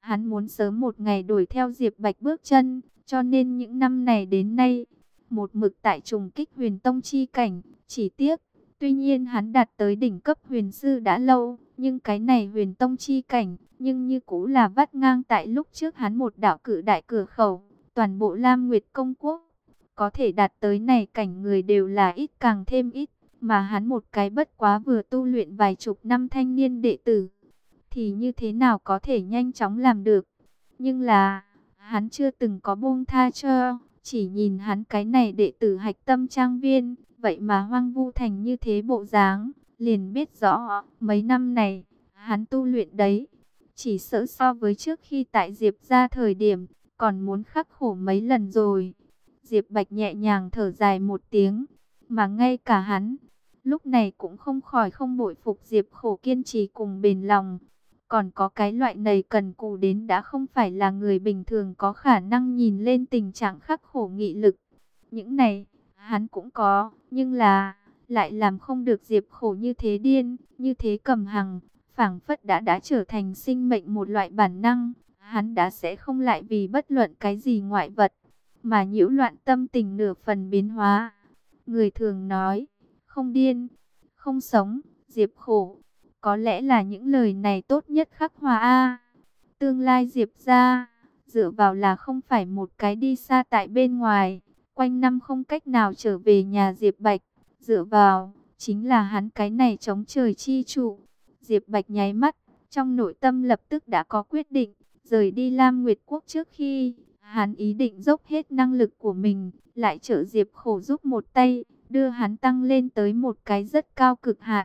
Hắn muốn sớm một ngày đuổi theo Diệp Bạch bước chân, cho nên những năm này đến nay, một mực tại trùng kích huyền tông chi cảnh. Chỉ tiếc, tuy nhiên hắn đạt tới đỉnh cấp huyền sư đã lâu, nhưng cái này huyền tông chi cảnh, nhưng như cũ là vắt ngang tại lúc trước hắn một đạo cử đại cửa khẩu. Toàn bộ Lam Nguyệt Công Quốc, có thể đạt tới này cảnh người đều là ít càng thêm ít, mà hắn một cái bất quá vừa tu luyện vài chục năm thanh niên đệ tử, thì như thế nào có thể nhanh chóng làm được. Nhưng là, hắn chưa từng có buông tha cho, chỉ nhìn hắn cái này đệ tử hạch tâm trang viên, vậy mà hoang vu thành như thế bộ dáng, liền biết rõ, mấy năm này, hắn tu luyện đấy, chỉ sợ so với trước khi tại Diệp ra thời điểm, còn muốn khắc khổ mấy lần rồi. Diệp Bạch nhẹ nhàng thở dài một tiếng, mà ngay cả hắn, lúc này cũng không khỏi không bội phục Diệp Khổ kiên trì cùng bền lòng. Còn có cái loại này cần cù đến đã không phải là người bình thường có khả năng nhìn lên tình trạng khắc khổ nghị lực. Những này, hắn cũng có, nhưng là, lại làm không được Diệp Khổ như thế điên, như thế cầm hằng, phảng phất đã trở thành sinh mệnh một loại bản năng. Hắn đã sẽ không lại vì bất luận cái gì ngoại vật, mà nhiễu loạn tâm tình nửa phần biến hóa. Người thường nói, không điên, không sống, Diệp Khổ. Có lẽ là những lời này tốt nhất khắc hòa a. Tương lai Diệp ra, dựa vào là không phải một cái đi xa tại bên ngoài, quanh năm không cách nào trở về nhà Diệp Bạch, dựa vào, chính là hắn cái này chống trời chi trụ. Diệp Bạch nháy mắt, trong nội tâm lập tức đã có quyết định, rời đi Lam Nguyệt Quốc trước khi, hắn ý định dốc hết năng lực của mình, lại trợ Diệp Khổ giúp một tay, đưa hắn tăng lên tới một cái rất cao cực hạn.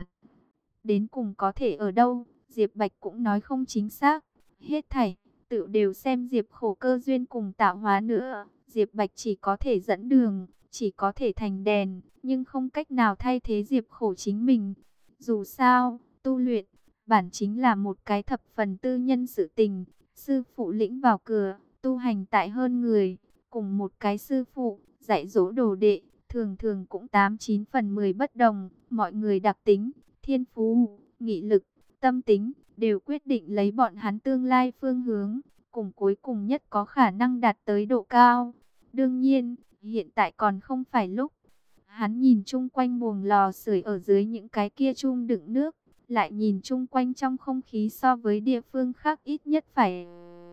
Đến cùng có thể ở đâu, Diệp Bạch cũng nói không chính xác. Hết thảy, tự đều xem Diệp Khổ cơ duyên cùng tạo hóa nữa. Diệp Bạch chỉ có thể dẫn đường, chỉ có thể thành đèn, nhưng không cách nào thay thế Diệp Khổ chính mình. Dù sao, tu luyện, bản chính là một cái thập phần tư nhân sự tình. Sư phụ lĩnh vào cửa, tu hành tại hơn người, cùng một cái sư phụ, dạy dỗ đồ đệ, thường thường cũng 8-9 phần 10 bất đồng. Mọi người đặc tính, thiên phú, nghị lực, tâm tính, đều quyết định lấy bọn hắn tương lai phương hướng, cùng cuối cùng nhất có khả năng đạt tới độ cao. Đương nhiên, hiện tại còn không phải lúc. Hắn nhìn chung quanh buồng lò sưởi ở dưới những cái kia chum đựng nước, lại nhìn chung quanh trong không khí so với địa phương khác ít nhất phải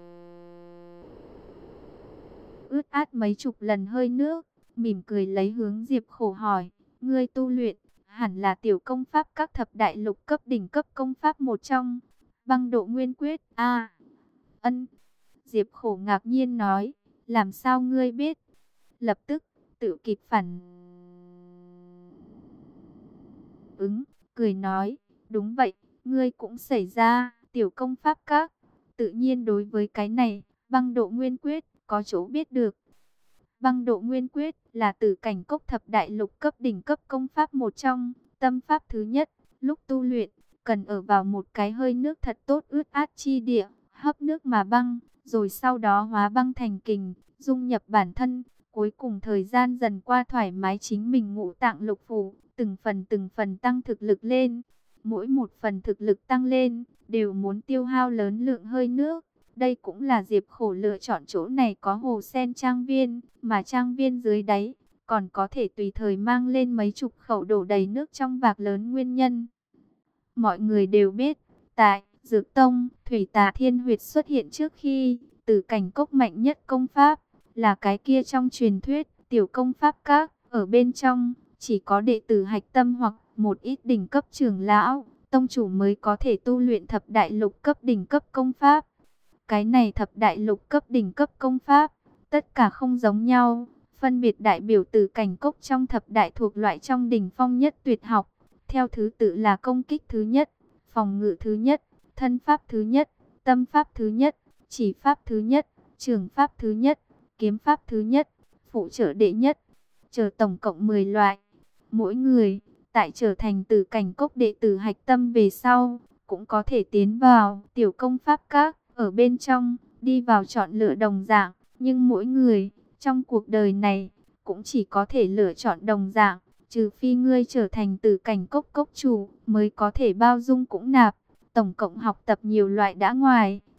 ướt át mấy chục lần hơi nước, mỉm cười lấy hướng Diệp Khổ hỏi, ngươi tu luyện hẳn là tiểu công pháp các thập đại lục cấp đỉnh cấp công pháp một trong, Băng Độ Nguyên Quyết. Ân. Diệp Khổ ngạc nhiên nói, làm sao ngươi biết? Lập tức tự kịp phản ứng, cười nói, đúng vậy, ngươi cũng xảy ra tiểu công pháp các. Tự nhiên đối với cái này, Băng Độ Nguyên Quyết có chỗ biết được. Băng Độ Nguyên Quyết là Tử Cảnh Cốc thập đại lục cấp đỉnh cấp công pháp một trong, tâm pháp thứ nhất. Lúc tu luyện, cần ở vào một cái hơi nước thật tốt ướt át chi địa, hấp nước mà băng, rồi sau đó hóa băng thành kình, dung nhập bản thân. Cuối cùng thời gian dần qua thoải mái chính mình ngũ tạng lục phủ, từng phần tăng thực lực lên. Mỗi một phần thực lực tăng lên, đều muốn tiêu hao lớn lượng hơi nước. Đây cũng là Diệp Khổ lựa chọn chỗ này có hồ sen trang viên, mà trang viên dưới đáy, còn có thể tùy thời mang lên mấy chục khẩu đổ đầy nước trong vạc lớn nguyên nhân. Mọi người đều biết, tại Dược Tông, Thủy Tà Thiên Huyệt xuất hiện trước khi, Tử Cảnh Cốc mạnh nhất công pháp, là cái kia trong truyền thuyết, tiểu công pháp các, ở bên trong, chỉ có đệ tử hạch tâm hoặc một ít đỉnh cấp trưởng lão, tông chủ mới có thể tu luyện thập đại lục cấp đỉnh cấp công pháp. Cái này thập đại lục cấp đỉnh cấp công pháp, tất cả không giống nhau, phân biệt đại biểu Tử Cảnh Cốc trong thập đại thuộc loại trong đỉnh phong nhất tuyệt học, theo thứ tự là công kích thứ nhất, phòng ngự thứ nhất, thân pháp thứ nhất, tâm pháp thứ nhất, chỉ pháp thứ nhất, trường pháp thứ nhất, kiếm pháp thứ nhất, phụ trợ đệ nhất, chờ tổng cộng 10 loại. Mỗi người, tại trở thành Tử Cảnh Cốc đệ tử hạch tâm về sau, cũng có thể tiến vào tiểu công pháp các, ở bên trong, đi vào chọn lựa đồng dạng, nhưng mỗi người, trong cuộc đời này, cũng chỉ có thể lựa chọn đồng dạng, trừ phi ngươi trở thành Tử Cảnh Cốc cốc chủ, mới có thể bao dung cũng nạp, tổng cộng học tập nhiều loại đã ngoài.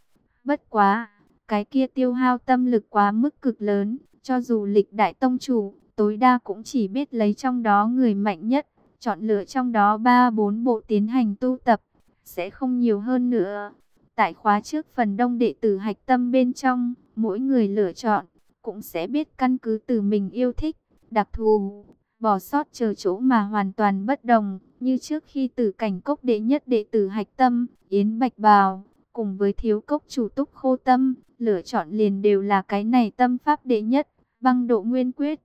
Bất quá, cái kia tiêu hao tâm lực quá mức cực lớn, cho dù lịch đại tông chủ, tối đa cũng chỉ biết lấy trong đó người mạnh nhất, chọn lựa trong đó 3-4 bộ tiến hành tu tập, sẽ không nhiều hơn nữa. Tại khóa trước phần đông đệ tử hạch tâm bên trong, mỗi người lựa chọn, cũng sẽ biết căn cứ từ mình yêu thích, đặc thù, bỏ sót chờ chỗ mà hoàn toàn bất đồng, như trước khi Tử Cảnh Cốc đệ nhất đệ tử hạch tâm, Yến Bạch Bào, cùng với Thiếu Cốc chủ Túc Khô Tâm, lựa chọn liền đều là cái này tâm pháp đệ nhất, Băng Độ Nguyên Quyết.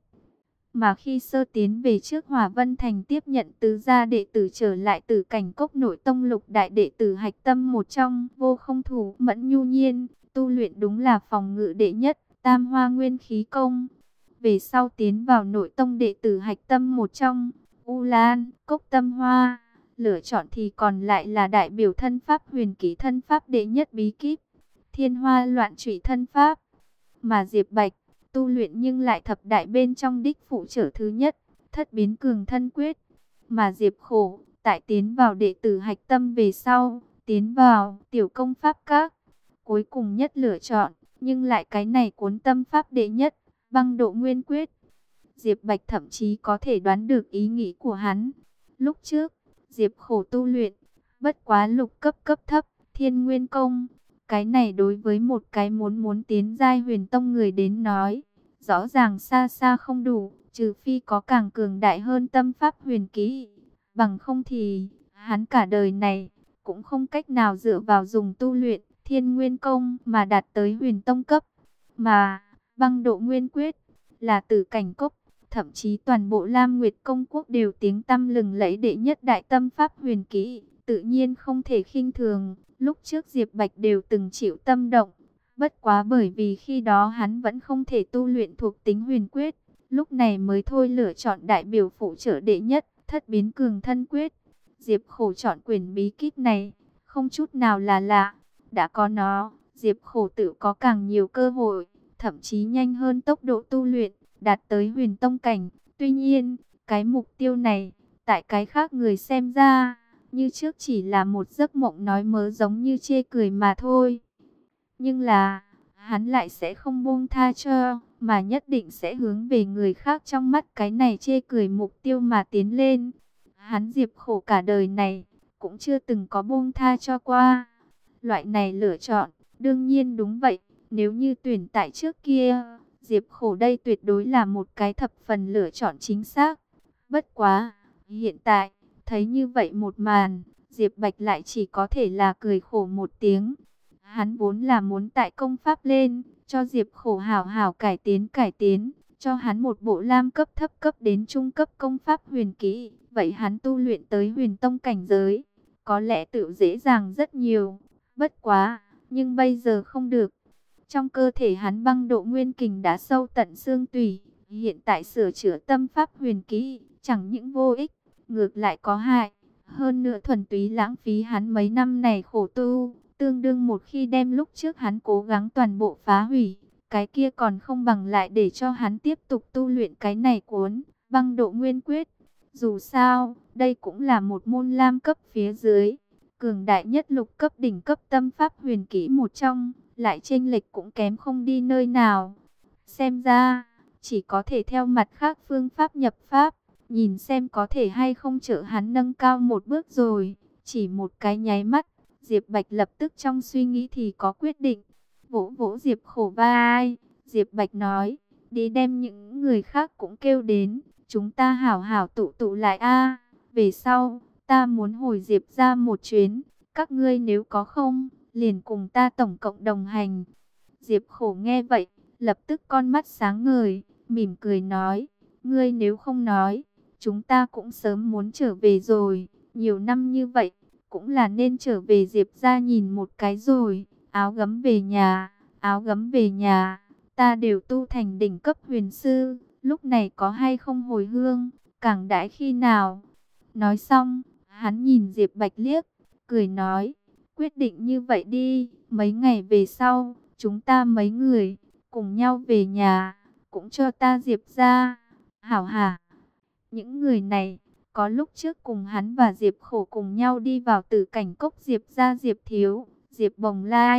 Mà khi sơ tiến về trước Hỏa Vân Thành tiếp nhận tứ gia đệ tử trở lại Tử Cảnh Cốc nội tông lục đại đệ tử hạch tâm một trong, Vô Không Thủ Mẫn Nhu Nhiên, tu luyện đúng là phòng ngự đệ nhất, Tam Hoa Nguyên Khí Công. Về sau tiến vào nội tông đệ tử hạch tâm một trong, U Lan, Cốc Tâm Hoa, lựa chọn thì còn lại là đại biểu thân pháp huyền ký thân pháp đệ nhất bí kíp, Thiên Hoa Loạn Trụy thân pháp. Mà Diệp Bạch, tu luyện nhưng lại thập đại bên trong đích phụ trở thứ nhất, Thất Biến Cường Thân Quyết. Mà Diệp Khổ, tại tiến vào đệ tử hạch tâm về sau, tiến vào tiểu công pháp các, cuối cùng nhất lựa chọn, nhưng lại cái này cuốn tâm pháp đệ nhất, Băng Độ Nguyên Quyết. Diệp Bạch thậm chí có thể đoán được ý nghĩ của hắn. Lúc trước, Diệp Khổ tu luyện, bất quá lục cấp cấp thấp, Thiên Nguyên Công. Cái này đối với một cái muốn tiến giai huyền tông người đến nói, rõ ràng xa xa không đủ, trừ phi có càng cường đại hơn tâm pháp huyền kỹ. Bằng không thì, hắn cả đời này, cũng không cách nào dựa vào dùng tu luyện Thiên Nguyên Công mà đạt tới huyền tông cấp. Mà, Băng Độ Nguyên Quyết, là Tử Cảnh Cốc, thậm chí toàn bộ Lam Nguyệt Công Quốc đều tiếng tăm lừng lẫy đệ nhất đại tâm pháp huyền kỹ, tự nhiên không thể khinh thường. Lúc trước Diệp Bạch đều từng chịu tâm động, bất quá bởi vì khi đó hắn vẫn không thể tu luyện thuộc tính huyền quyết, lúc này mới thôi lựa chọn đại biểu phụ trợ đệ nhất, Thất Biến Cường Thân Quyết. Diệp Khổ chọn quyển bí kíp này, không chút nào là lạ, đã có nó, Diệp Khổ tự có càng nhiều cơ hội, thậm chí nhanh hơn tốc độ tu luyện, đạt tới huyền tông cảnh. Tuy nhiên, cái mục tiêu này, tại cái khác người xem ra, như trước chỉ là một giấc mộng nói mớ giống như chê cười mà thôi. Nhưng là, hắn lại sẽ không buông tha cho, mà nhất định sẽ hướng về người khác trong mắt cái này chê cười mục tiêu mà tiến lên. Hắn Diệp Khổ cả đời này, cũng chưa từng có buông tha cho qua. Loại này lựa chọn, đương nhiên đúng vậy, nếu như tuyển tại trước kia, Diệp Khổ đây tuyệt đối là một cái thập phần lựa chọn chính xác. Bất quá, hiện tại, thấy như vậy một màn, Diệp Bạch lại chỉ có thể là cười khổ một tiếng. Hắn vốn là muốn tại công pháp lên, cho Diệp Khổ hảo hảo cải tiến, cho hắn một bộ lam cấp thấp cấp đến trung cấp công pháp huyền kỹ. Vậy hắn tu luyện tới huyền tông cảnh giới, có lẽ tự dễ dàng rất nhiều. Bất quá, nhưng bây giờ không được. Trong cơ thể hắn băng độ nguyên kình đã sâu tận xương tủy, hiện tại sửa chữa tâm pháp huyền kỹ, chẳng những vô ích, ngược lại có hại. Hơn nữa thuần túy lãng phí hắn mấy năm này khổ tu, tương đương một khi đem lúc trước hắn cố gắng toàn bộ phá hủy, cái kia còn không bằng lại để cho hắn tiếp tục tu luyện cái này cuốn Băng Độ Nguyên Quyết. Dù sao, đây cũng là một môn lam cấp phía dưới, cường đại nhất lục cấp đỉnh cấp tâm pháp huyền kỹ một trong, lại chênh lệch cũng kém không đi nơi nào. Xem ra, chỉ có thể theo mặt khác phương pháp nhập pháp, nhìn xem có thể hay không trợ hắn nâng cao một bước rồi. Chỉ một cái nháy mắt, Diệp Bạch lập tức trong suy nghĩ thì có quyết định. Vỗ vỗ Diệp Khổ vai, Diệp Bạch nói, đi đem những người khác cũng kêu đến, chúng ta hảo hảo tụ tụ lại a. Về sau, ta muốn hồi Diệp ra một chuyến, các ngươi nếu có không, liền cùng ta tổng cộng đồng hành. Diệp Khổ nghe vậy, lập tức con mắt sáng ngời, mỉm cười nói, ngươi nếu không nói, chúng ta cũng sớm muốn trở về rồi, nhiều năm như vậy, cũng là nên trở về Diệp ra nhìn một cái rồi. Áo gấm về nhà, áo gấm về nhà, ta đều tu thành đỉnh cấp huyền sư, lúc này có hay không hồi hương, càng đãi khi nào. Nói xong, hắn nhìn Diệp Bạch liếc, cười nói, quyết định như vậy đi, mấy ngày về sau, chúng ta mấy người, cùng nhau về nhà, cũng cho ta Diệp ra, hảo hả. Những người này, có lúc trước cùng hắn và Diệp Khổ cùng nhau đi vào Tử Cảnh Cốc Diệp ra Diệp Thiếu, Diệp Bồng Lai,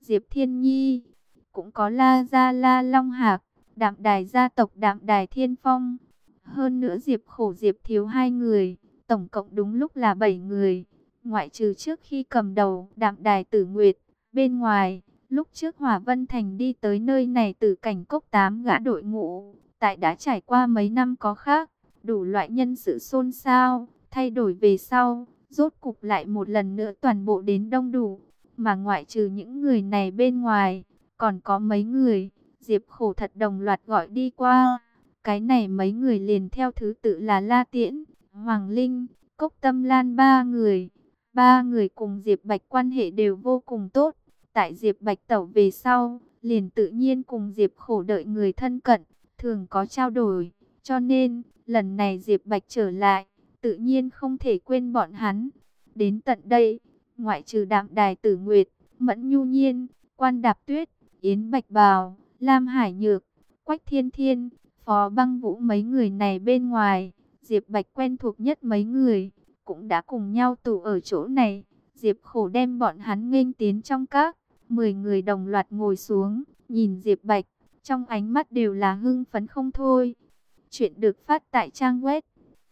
Diệp Thiên Nhi, cũng có La Gia La Long Hạc, Đạm Đài gia tộc Đạm Đài Thiên Phong. Hơn nữa Diệp Khổ Diệp Thiếu hai người, tổng cộng đúng lúc là 7 người. Ngoại trừ trước khi cầm đầu Đạm Đài Tử Nguyệt, bên ngoài, lúc trước Hỏa Vân Thành đi tới nơi này từ cảnh cốc 8 gã đội ngũ, tại đã trải qua mấy năm có khác, đủ loại nhân sự xôn xao, thay đổi về sau, rốt cục lại một lần nữa toàn bộ đến đông đủ. Mà ngoại trừ những người này bên ngoài, còn có mấy người, Diệp Khổ thật đồng loạt gọi đi qua. Cái này mấy người liền theo thứ tự là La Tiễn, Hoàng Linh, Cốc Tâm Lan ba người. Ba người cùng Diệp Bạch quan hệ đều vô cùng tốt. Tại Diệp Bạch tẩu về sau, liền tự nhiên cùng Diệp Khổ đợi người thân cận, thường có trao đổi. Cho nên, lần này Diệp Bạch trở lại, tự nhiên không thể quên bọn hắn. Đến tận đây, ngoại trừ Đạm Đài Tử Nguyệt, Mẫn Nhu Nhiên, Quan Đạp Tuyết, Yến Bạch Bào, Lam Hải Nhược, Quách Thiên Thiên, Phó Băng Vũ mấy người này bên ngoài, Diệp Bạch quen thuộc nhất mấy người, cũng đã cùng nhau tụ ở chỗ này. Diệp Khổ đem bọn hắn nghênh tiến trong các, 10 người đồng loạt ngồi xuống, nhìn Diệp Bạch, trong ánh mắt đều là hưng phấn không thôi. Chuyện được phát tại trang web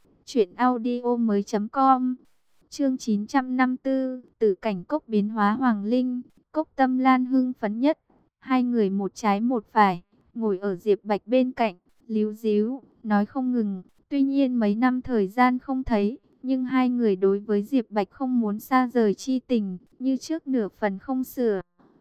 truyệnaudiomoi.com. Chương 954, từ cảnh cốc biến hóa Hoàng Linh, Cốc Tâm Lan hưng phấn nhất. Hai người một trái một phải, ngồi ở Diệp Bạch bên cạnh, líu díu, nói không ngừng. Tuy nhiên mấy năm thời gian không thấy, nhưng hai người đối với Diệp Bạch không muốn xa rời chi tình, như trước nửa phần không sửa.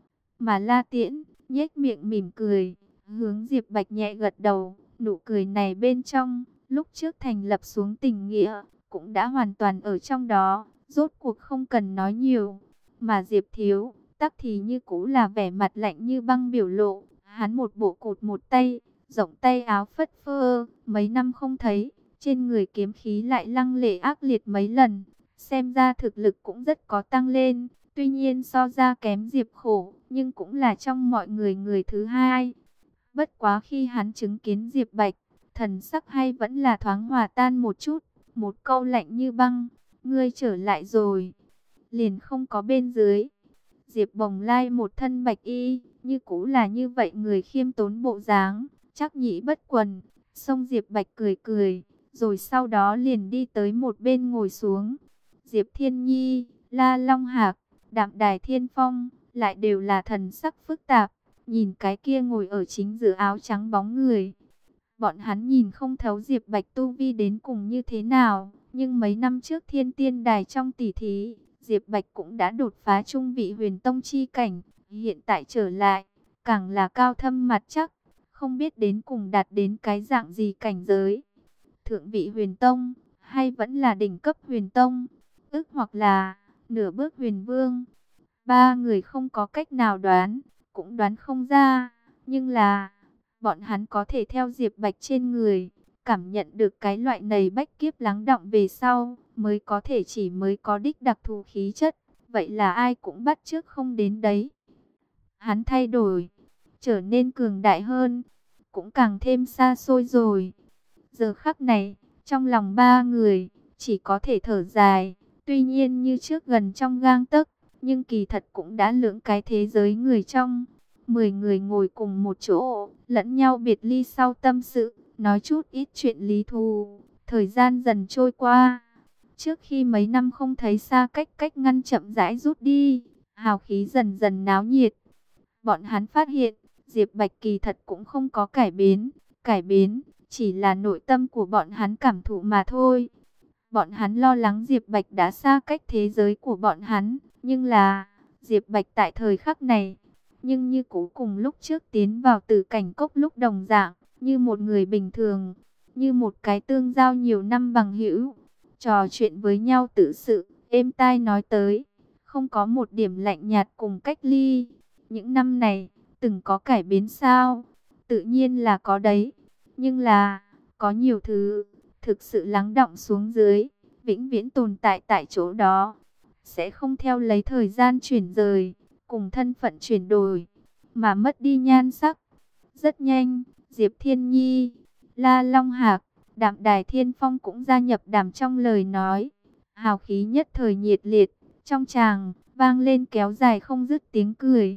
Mà La Tiễn, nhếch miệng mỉm cười, hướng Diệp Bạch nhẹ gật đầu, nụ cười này bên trong, lúc trước thành lập xuống tình nghĩa, cũng đã hoàn toàn ở trong đó, rốt cuộc không cần nói nhiều. Mà Diệp Thiếu, tắc thì như cũ là vẻ mặt lạnh như băng biểu lộ, hắn một bộ cột một tay, rộng tay áo phất phơ, mấy năm không thấy, trên người kiếm khí lại lăng lệ ác liệt mấy lần, xem ra thực lực cũng rất có tăng lên, tuy nhiên so ra kém Diệp Khổ, nhưng cũng là trong mọi người người thứ hai. Bất quá khi hắn chứng kiến Diệp Bạch, thần sắc hay vẫn là thoáng hòa tan một chút, một câu lạnh như băng, ngươi trở lại rồi, liền không có bên dưới. Diệp Bồng Lai một thân bạch y, như cũ là như vậy người khiêm tốn bộ dáng, chắc nhĩ bất quần. Xong Diệp Bạch cười cười, rồi sau đó liền đi tới một bên ngồi xuống. Diệp Thiên Nhi, La Long Hạc, Đạm Đài Thiên Phong, lại đều là thần sắc phức tạp, nhìn cái kia ngồi ở chính giữa áo trắng bóng người. Bọn hắn nhìn không thấu Diệp Bạch tu vi đến cùng như thế nào, nhưng mấy năm trước Thiên Tiên Đài trong tỷ thí, Diệp Bạch cũng đã đột phá trung vị huyền tông chi cảnh, hiện tại trở lại, càng là cao thâm mặt chắc, không biết đến cùng đạt đến cái dạng gì cảnh giới. Thượng vị huyền tông, hay vẫn là đỉnh cấp huyền tông, hoặc là nửa bước huyền vương. Ba người không có cách nào đoán, cũng đoán không ra, nhưng là bọn hắn có thể theo Diệp Bạch trên người, cảm nhận được cái loại này bách kiếp lắng đọng về sau, mới có thể mới có đích đặc thù khí chất, vậy là ai cũng bắt chước không đến đấy. Hắn thay đổi, trở nên cường đại hơn, cũng càng thêm xa xôi rồi. Giờ khắc này, trong lòng ba người, chỉ có thể thở dài, tuy nhiên như trước gần trong gang tấc, nhưng kỳ thật cũng đã lưỡng cái thế giới người trong. 10 người ngồi cùng một chỗ, lẫn nhau biệt ly sau tâm sự, nói chút ít chuyện lý thú. Thời gian dần trôi qua, trước khi mấy năm không thấy xa cách ngăn chậm rãi rút đi, hào khí dần dần náo nhiệt. Bọn hắn phát hiện, Diệp Bạch kỳ thật cũng không có cải biến chỉ là nội tâm của bọn hắn cảm thụ mà thôi. Bọn hắn lo lắng Diệp Bạch đã xa cách thế giới của bọn hắn, nhưng là Diệp Bạch tại thời khắc này, nhưng như cũ cùng lúc trước tiến vào Tử Cảnh Cốc lúc đồng dạng, như một người bình thường, như một cái tương giao nhiều năm bằng hữu, trò chuyện với nhau tự sự, êm tai nói tới, không có một điểm lạnh nhạt cùng cách ly. Những năm này, từng có cải biến sao? Tự nhiên là có đấy, nhưng là, có nhiều thứ, thực sự lắng đọng xuống dưới, vĩnh viễn tồn tại tại chỗ đó, sẽ không theo lấy thời gian chuyển rời, cùng thân phận chuyển đổi, mà mất đi nhan sắc. Rất nhanh, Diệp Thiên Nhi, La Long Hạc, Đạm Đài Thiên Phong cũng gia nhập đàm trong lời nói. Hào khí nhất thời nhiệt liệt, trong tràng, vang lên kéo dài không dứt tiếng cười.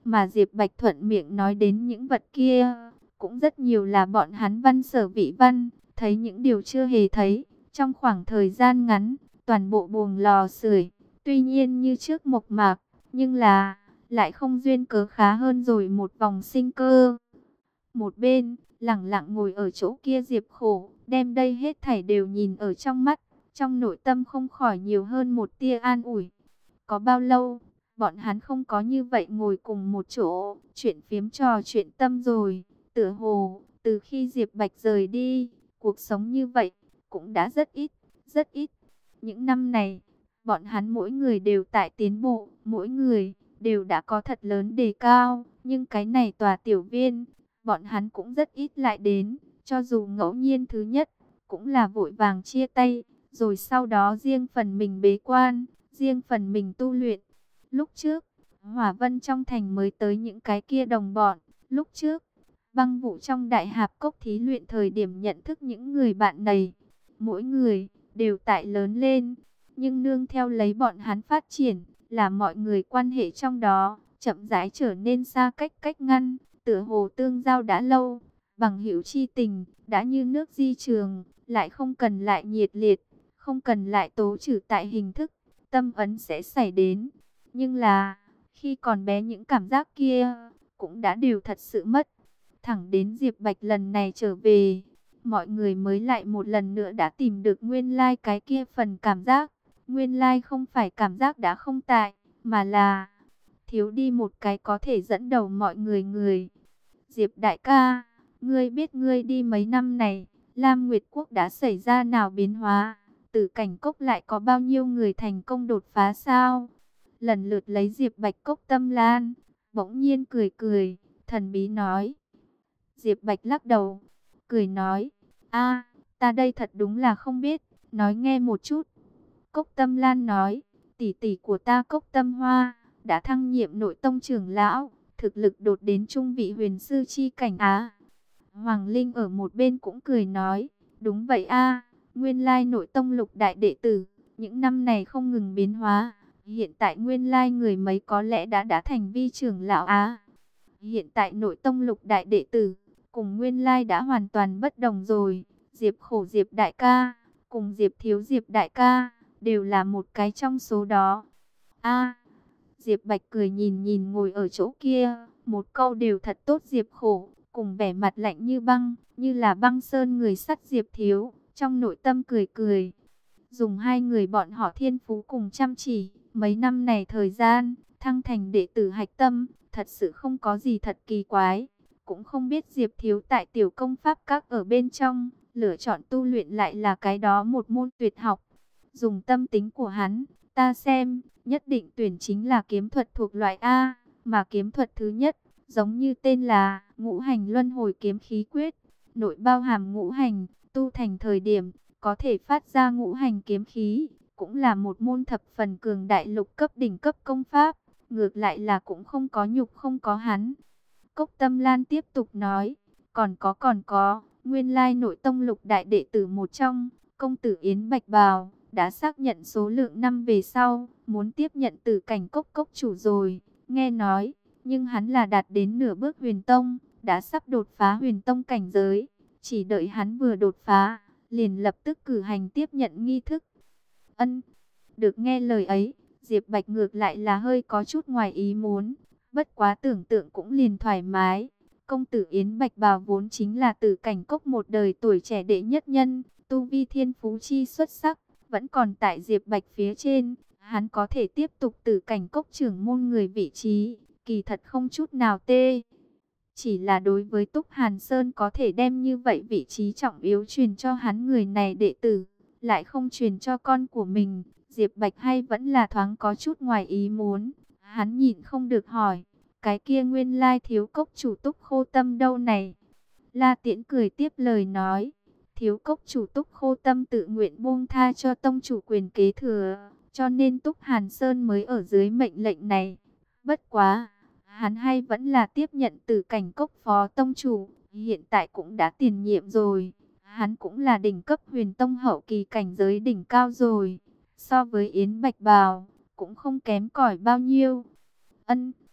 Mà Diệp Bạch thuận miệng nói đến những vật kia, cũng rất nhiều là bọn hắn văn sở vị văn, thấy những điều chưa hề thấy. Trong khoảng thời gian ngắn, toàn bộ buồng lò sưởi, tuy nhiên như trước mộc mạc, nhưng là lại không duyên cớ khá hơn rồi một vòng sinh cơ. Một bên, lẳng lặng ngồi ở chỗ kia Diệp Khổ, đem đây hết thảy đều nhìn ở trong mắt, trong nội tâm không khỏi nhiều hơn một tia an ủi. Có bao lâu, bọn hắn không có như vậy ngồi cùng một chỗ, chuyện phiếm trò chuyện tâm rồi. Tựa hồ, từ khi Diệp Bạch rời đi, cuộc sống như vậy cũng đã rất ít, rất ít. Những năm này, bọn hắn mỗi người đều tại tiến bộ, mỗi người đều đã có thật lớn đề cao, nhưng cái này tòa tiểu viên, bọn hắn cũng rất ít lại đến, cho dù ngẫu nhiên thứ nhất, cũng là vội vàng chia tay, rồi sau đó riêng phần mình bế quan, riêng phần mình tu luyện. Lúc trước, Hỏa Vân trong thành mới tới những cái kia đồng bọn, lúc trước, Băng Vũ trong Đại Hạp Cốc thí luyện thời điểm nhận thức những người bạn này, mỗi người đều tại lớn lên, nhưng nương theo lấy bọn hắn phát triển, là mọi người quan hệ trong đó chậm rãi trở nên xa cách cách ngăn, tựa hồ tương giao đã lâu, bằng hữu chi tình đã như nước di trường, lại không cần lại nhiệt liệt, không cần lại tố trừ tại hình thức, tâm ấn sẽ xảy đến. Nhưng là, khi còn bé những cảm giác kia cũng đã đều thật sự mất. Thẳng đến Diệp Bạch lần này trở về, mọi người mới lại một lần nữa đã tìm được nguyên lai cái kia phần cảm giác. Nguyên lai không phải cảm giác đã không tại, mà là thiếu đi một cái có thể dẫn đầu mọi người người. Diệp đại ca, ngươi biết ngươi đi mấy năm này, Lam Nguyệt Quốc đã xảy ra nào biến hóa? Tử Cảnh Cốc lại có bao nhiêu người thành công đột phá sao? Lần lượt lấy Diệp Bạch Cốc tâm lan, bỗng nhiên cười cười, thần bí nói. Diệp Bạch lắc đầu, cười nói, a, ta đây thật đúng là không biết, nói nghe một chút. Cốc Tâm Lan nói, tỷ tỷ của ta Cốc Tâm Hoa đã thăng nhiệm nội tông trưởng lão, thực lực đột đến trung vị huyền sư chi cảnh á. Hoàng Linh ở một bên cũng cười nói, đúng vậy a, nguyên lai nội tông lục đại đệ tử, những năm này không ngừng biến hóa, hiện tại nguyên lai người mấy có lẽ đã thành vi trưởng lão á. Hiện tại nội tông lục đại đệ tử, cùng nguyên lai đã hoàn toàn bất đồng rồi, Diệp Khổ Diệp đại ca, cùng Diệp Thiếu Diệp đại ca, đều là một cái trong số đó. A, Diệp Bạch cười nhìn nhìn ngồi ở chỗ kia, một câu đều thật tốt Diệp Khổ, cùng vẻ mặt lạnh như băng, như là băng sơn người sắt Diệp Thiếu, trong nội tâm cười cười. Dùng hai người bọn họ thiên phú cùng chăm chỉ, mấy năm này thời gian, thăng thành đệ tử hạch tâm, thật sự không có gì thật kỳ quái. Cũng không biết Diệp Thiếu tại tiểu công pháp các ở bên trong, lựa chọn tu luyện lại là cái đó một môn tuyệt học. Dùng tâm tính của hắn, ta xem, nhất định tuyển chính là kiếm thuật thuộc loại A, mà kiếm thuật thứ nhất, giống như tên là Ngũ Hành Luân Hồi Kiếm Khí Quyết, nội bao hàm ngũ hành, tu thành thời điểm có thể phát ra ngũ hành kiếm khí, cũng là một môn thập phần cường đại lục cấp đỉnh cấp công pháp, ngược lại là cũng không có nhục không có hắn. Cốc Tâm Lan tiếp tục nói, còn có, nguyên lai nội tông lục đại đệ tử một trong, công tử Yến Bạch Bào, đã xác nhận số lượng năm về sau, muốn tiếp nhận Tử Cảnh Cốc cốc chủ rồi, nghe nói, nhưng hắn là đạt đến nửa bước huyền tông, đã sắp đột phá huyền tông cảnh giới, chỉ đợi hắn vừa đột phá, liền lập tức cử hành tiếp nhận nghi thức. Ân, được nghe lời ấy, Diệp Bạch ngược lại là hơi có chút ngoài ý muốn, bất quá tưởng tượng cũng liền thoải mái. Công tử Yến Bạch Bào vốn chính là Tử Cảnh Cốc một đời tuổi trẻ đệ nhất nhân, tu vi thiên phú chi xuất sắc, vẫn còn tại Diệp Bạch phía trên, hắn có thể tiếp tục Tử Cảnh Cốc trưởng môn người vị trí, kỳ thật không chút nào tê. Chỉ là đối với Túc Hàn Sơn có thể đem như vậy vị trí trọng yếu truyền cho hắn người này đệ tử, lại không truyền cho con của mình, Diệp Bạch hay vẫn là thoáng có chút ngoài ý muốn. Hắn nhịn không được hỏi, cái kia nguyên lai thiếu cốc chủ Túc Khô Tâm đâu này? La Tiễn cười tiếp lời nói, thiếu cốc chủ Túc Khô Tâm tự nguyện buông tha cho tông chủ quyền kế thừa, cho nên Túc Hàn Sơn mới ở dưới mệnh lệnh này. Bất quá, hắn hay vẫn là tiếp nhận Tử Cảnh Cốc phó tông chủ, hiện tại cũng đã tiền nhiệm rồi. Hắn cũng là đỉnh cấp huyền tông hậu kỳ cảnh giới đỉnh cao rồi. So với Yến Bạch Bào, cũng không kém cỏi bao nhiêu. Ân,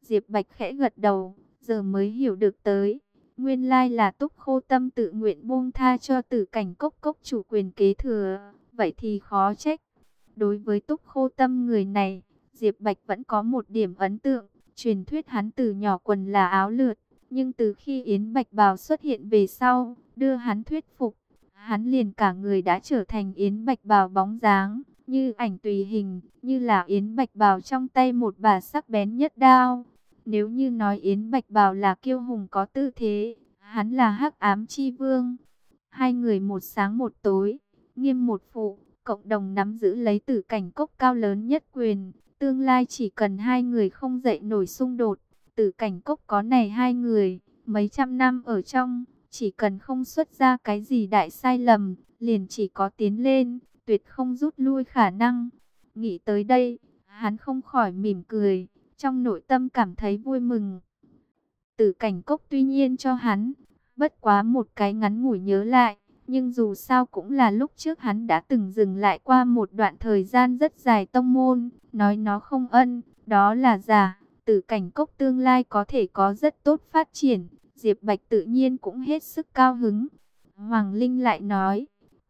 Diệp Bạch khẽ gật đầu, giờ mới hiểu được tới. Nguyên lai là Túc Khô Tâm tự nguyện buông tha cho Tử Cảnh Cốc Cốc chủ quyền kế thừa. Vậy thì khó trách. Đối với Túc Khô Tâm người này, Diệp Bạch vẫn có một điểm ấn tượng. Truyền thuyết hắn từ nhỏ quần là áo lượt. Nhưng từ khi Yến Bạch Bào xuất hiện về sau, đưa hắn thuyết phục. Hắn liền cả người đã trở thành Yến Bạch Bào bóng dáng, như ảnh tùy hình, như là Yến Bạch Bào trong tay một bà sắc bén nhất đao. Nếu như nói Yến Bạch Bào là kiêu hùng có tư thế, hắn là hắc ám chi vương. Hai người một sáng một tối, nghiêm một phụ, cộng đồng nắm giữ lấy Tử Cảnh Cốc cao lớn nhất quyền. Tương lai chỉ cần hai người không dậy nổi xung đột, Tử Cảnh Cốc có này hai người, mấy trăm năm ở trong, chỉ cần không xuất ra cái gì đại sai lầm, liền chỉ có tiến lên, tuyệt không rút lui khả năng. Nghĩ tới đây, hắn không khỏi mỉm cười, trong nội tâm cảm thấy vui mừng. Tử Cảnh Cốc tuy nhiên cho hắn, bất quá một cái ngắn ngủi nhớ lại, nhưng dù sao cũng là lúc trước hắn đã từng dừng lại qua một đoạn thời gian rất dài tông môn, nói nó không ân, đó là giả. Tử Cảnh Cốc tương lai có thể có rất tốt phát triển, Diệp Bạch tự nhiên cũng hết sức cao hứng. Hoàng Linh lại nói,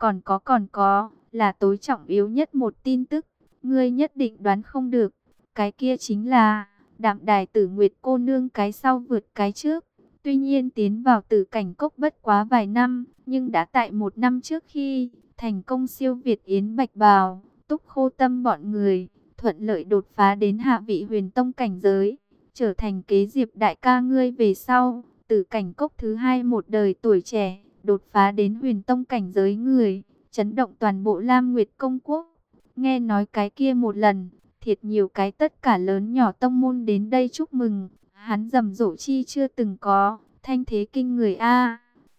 còn có, là tối trọng yếu nhất một tin tức, ngươi nhất định đoán không được, cái kia chính là Đạm Đài Tử Nguyệt cô nương cái sau vượt cái trước. Tuy nhiên tiến vào Tử Cảnh Cốc bất quá vài năm, nhưng đã tại một năm trước khi thành công siêu việt Yến Bạch Bào, Túc Khô Tâm bọn người, thuận lợi đột phá đến hạ vị huyền tông cảnh giới, trở thành kế Diệp đại ca ngươi về sau, Tử Cảnh Cốc thứ hai một đời tuổi trẻ, đột phá đến huyền tông cảnh giới người, chấn động toàn bộ Lam Nguyệt Công Quốc. Nghe nói cái kia một lần, thiệt nhiều cái tất cả lớn nhỏ tông môn đến đây chúc mừng, hắn rầm rộ chi chưa từng có, thanh thế kinh người a.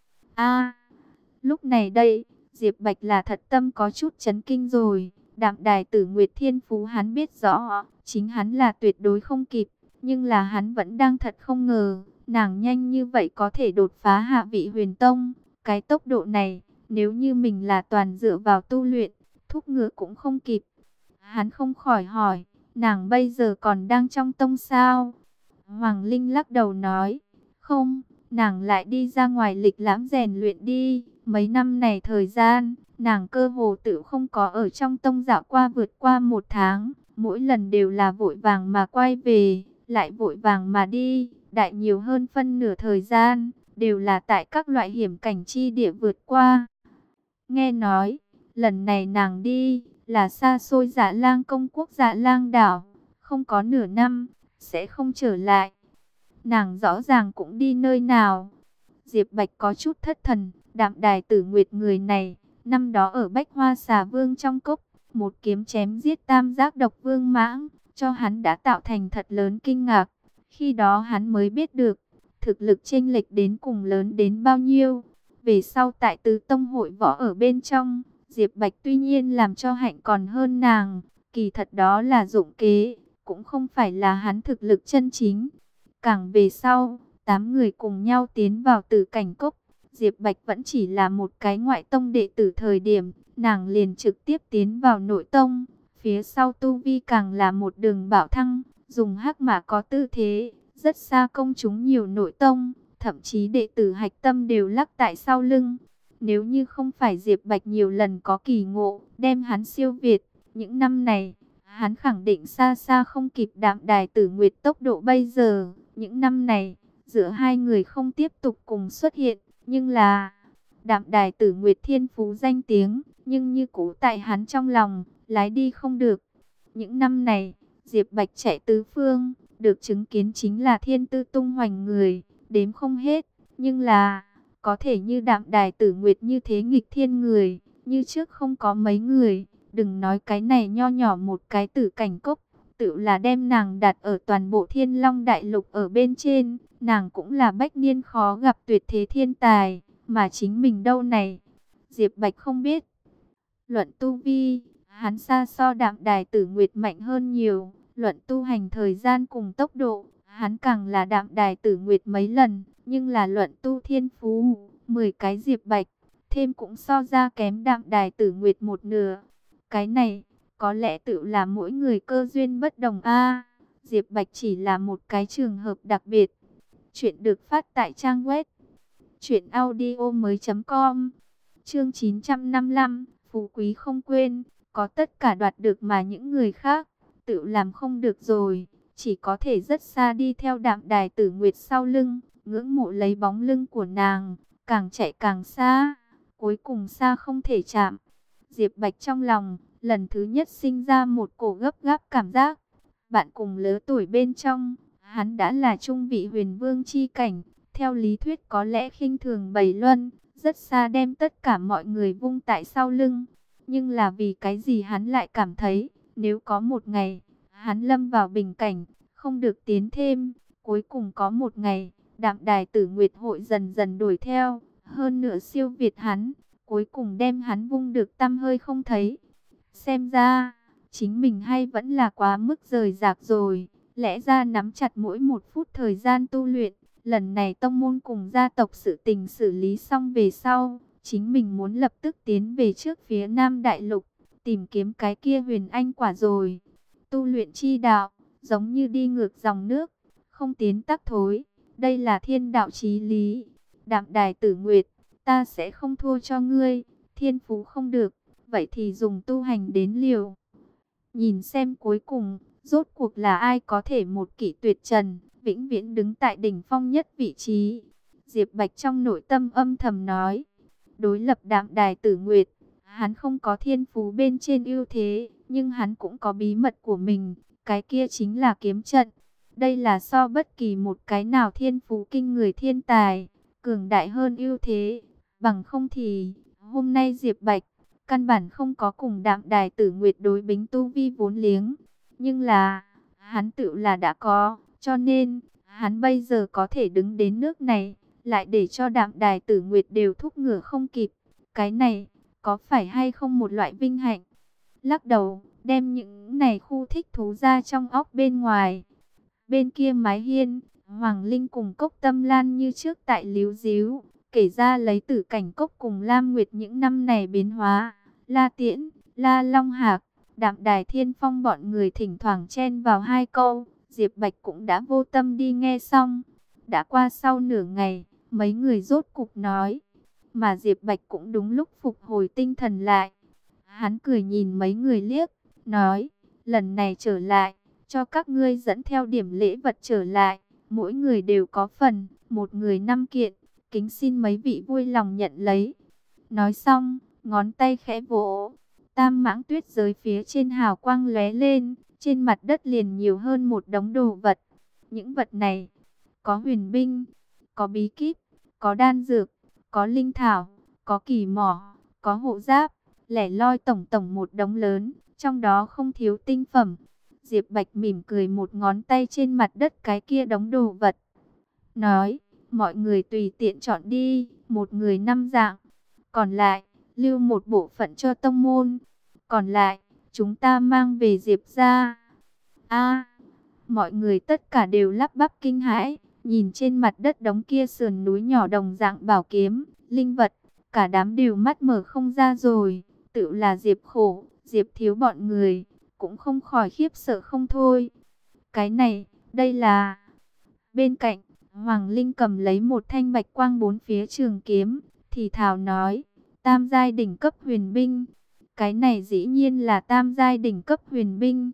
Lúc này đây, Diệp Bạch là thật tâm có chút chấn kinh rồi. Đạm Đài Tử Nguyệt thiên phú hắn biết rõ, chính hắn là tuyệt đối không kịp, nhưng là hắn vẫn đang thật không ngờ, nàng nhanh như vậy có thể đột phá hạ vị huyền tông. Cái tốc độ này, nếu như mình là toàn dựa vào tu luyện, thúc ngựa cũng không kịp. Hắn không khỏi hỏi, nàng bây giờ còn đang trong tông sao? Hoàng Linh lắc đầu nói, không, nàng lại đi ra ngoài lịch lãm rèn luyện đi. Mấy năm này thời gian, nàng cơ hồ tự không có ở trong tông dạo qua vượt qua một tháng. Mỗi lần đều là vội vàng mà quay về, lại vội vàng mà đi. Đại nhiều hơn phân nửa thời gian, đều là tại các loại hiểm cảnh chi địa vượt qua. Nghe nói, lần này nàng đi, là xa xôi Dạ Lang công quốc Dạ Lang đảo. Không có nửa năm, sẽ không trở lại. Nàng rõ ràng cũng đi nơi nào. Diệp Bạch có chút thất thần. Đạm Đài Tử Nguyệt người này, năm đó ở Bách Hoa Xà Vương trong cốc, một kiếm chém giết tam giác độc vương mãng, cho hắn đã tạo thành thật lớn kinh ngạc. Khi đó hắn mới biết được, thực lực chênh lệch đến cùng lớn đến bao nhiêu. Về sau tại Tứ Tông hội võ ở bên trong, Diệp Bạch tuy nhiên làm cho hạnh còn hơn nàng, kỳ thật đó là dụng kế, cũng không phải là hắn thực lực chân chính. Càng về sau, 8 người cùng nhau tiến vào Tử Cảnh Cốc, Diệp Bạch vẫn chỉ là một cái ngoại tông đệ tử thời điểm, nàng liền trực tiếp tiến vào nội tông. Phía sau tu vi càng là một đường bảo thăng, dùng hắc mã có tư thế, rất xa công chúng nhiều nội tông, thậm chí đệ tử hạch tâm đều lắc tại sau lưng. Nếu như không phải Diệp Bạch nhiều lần có kỳ ngộ, đem hắn siêu việt, những năm này, hắn khẳng định xa xa không kịp Đạm Đài Tử Nguyệt tốc độ bây giờ. Những năm này, giữa hai người không tiếp tục cùng xuất hiện, nhưng là Đạm Đài Tử Nguyệt thiên phú danh tiếng, nhưng như cũ tại hắn trong lòng, lái đi không được. Những năm này, Diệp Bạch chạy tứ phương, được chứng kiến chính là thiên tư tung hoành người, đếm không hết, nhưng là có thể như Đạm Đài Tử Nguyệt như thế nghịch thiên người, như trước không có mấy người. Đừng nói cái này nho nhỏ một cái Tử Cảnh Cốc, tự là đem nàng đặt ở toàn bộ Thiên Long Đại Lục ở bên trên, nàng cũng là bách niên khó gặp tuyệt thế thiên tài, mà chính mình đâu này. Diệp Bạch không biết. Luận tu vi, hắn xa so Đạm Đài Tử Nguyệt mạnh hơn nhiều, luận tu hành thời gian cùng tốc độ, hắn càng là Đạm Đài Tử Nguyệt mấy lần, nhưng là luận tu thiên phú, 10 cái Diệp Bạch, thêm cũng so ra kém Đạm Đài Tử Nguyệt một nửa. Cái này, có lẽ tự là mỗi người cơ duyên bất đồng a. Diệp Bạch chỉ là một cái trường hợp đặc biệt. Chuyện được phát tại trang web truyệnaudiomoi.com. Chương 955, phú quý không quên, có tất cả đoạt được mà những người khác tự làm không được rồi, chỉ có thể rất xa đi theo Đạm Đài Tử Nguyệt sau lưng, ngưỡng mộ lấy bóng lưng của nàng, càng chạy càng xa, cuối cùng xa không thể chạm. Diệp Bạch trong lòng lần thứ nhất sinh ra một cổ gấp gáp cảm giác. Bạn cùng lứa tuổi bên trong, hắn đã là trung vị huyền vương chi cảnh, theo lý thuyết có lẽ khinh thường Bầy Luân, rất xa đem tất cả mọi người vung tại sau lưng. Nhưng là vì cái gì hắn lại cảm thấy, nếu có một ngày, hắn lâm vào bình cảnh, không được tiến thêm, cuối cùng có một ngày, Đạm Đài Tử Nguyệt hội dần dần đuổi theo, hơn nữa siêu việt hắn, cuối cùng đem hắn vung được tăm hơi không thấy. Xem ra, chính mình hay vẫn là quá mức rời rạc rồi, lẽ ra nắm chặt mỗi một phút thời gian tu luyện. Lần này tông môn cùng gia tộc sự tình xử lý xong về sau, chính mình muốn lập tức tiến về trước phía Nam Đại Lục, tìm kiếm cái kia huyền anh quả rồi. Tu luyện chi đạo, giống như đi ngược dòng nước, không tiến tắc thối, đây là thiên đạo chí lý. Đạm Đài Tử Nguyệt, ta sẽ không thua cho ngươi, thiên phú không được, vậy thì dùng tu hành đến liều. Nhìn xem cuối cùng, rốt cuộc là ai có thể một kỷ tuyệt trần, vĩnh viễn đứng tại đỉnh phong nhất vị trí. Diệp Bạch trong nội tâm âm thầm nói, đối lập Đạm Đài Tử Nguyệt, hắn không có thiên phú bên trên ưu thế, nhưng hắn cũng có bí mật của mình, cái kia chính là kiếm trận. Đây là so bất kỳ một cái nào thiên phú kinh người thiên tài, cường đại hơn ưu thế, bằng không thì, hôm nay Diệp Bạch, căn bản không có cùng Đạm Đài Tử Nguyệt đối bính tu vi vốn liếng, nhưng là, hắn tự là đã có, cho nên, hắn bây giờ có thể đứng đến nước này, lại để cho Đạm Đài Tử Nguyệt đều thúc ngựa không kịp. Cái này, có phải hay không một loại vinh hạnh? Lắc đầu, đem những này khu thích thú ra trong óc bên ngoài. Bên kia mái hiên, Hoàng Linh cùng Cốc Tâm Lan như trước tại líu díu, kể ra lấy Tử Cảnh Cốc cùng Lam Nguyệt những năm này biến hóa. La Tiễn, La Long Hạc, Đạm Đài Thiên Phong bọn người thỉnh thoảng chen vào hai câu, Diệp Bạch cũng đã vô tâm đi nghe xong. Đã qua sau nửa ngày, mấy người rốt cục nói, mà Diệp Bạch cũng đúng lúc phục hồi tinh thần lại. Hắn cười nhìn mấy người liếc, nói, lần này trở lại, cho các ngươi dẫn theo điểm lễ vật trở lại, mỗi người đều có phần, một người 5 kiện, kính xin mấy vị vui lòng nhận lấy. Nói xong, ngón tay khẽ vỗ, tam mãng tuyết giới phía trên hào quang lóe lên, trên mặt đất liền nhiều hơn một đống đồ vật. Những vật này, có huyền binh, có bí kíp, có đan dược, có linh thảo, có kỳ mỏ, có hộ giáp, lẻ loi tổng tổng một đống lớn, trong đó không thiếu tinh phẩm. Diệp Bạch mỉm cười một ngón tay trên mặt đất cái kia đống đồ vật, nói, mọi người tùy tiện chọn đi, một người 5 dạng, còn lại, lưu một bộ phận cho tông môn, còn lại, chúng ta mang về Diệp gia. A, mọi người tất cả đều lắp bắp kinh hãi, nhìn trên mặt đất đống kia sườn núi nhỏ đồng dạng bảo kiếm, linh vật, cả đám đều mắt mở không ra rồi, tự là Diệp Khổ, Diệp Thiếu bọn người, cũng không khỏi khiếp sợ không thôi. Cái này, đây là... Bên cạnh, Hoàng Linh cầm lấy một thanh bạch quang bốn phía trường kiếm, thì thào nói, tam giai đỉnh cấp huyền binh. Cái này dĩ nhiên là tam giai đỉnh cấp huyền binh.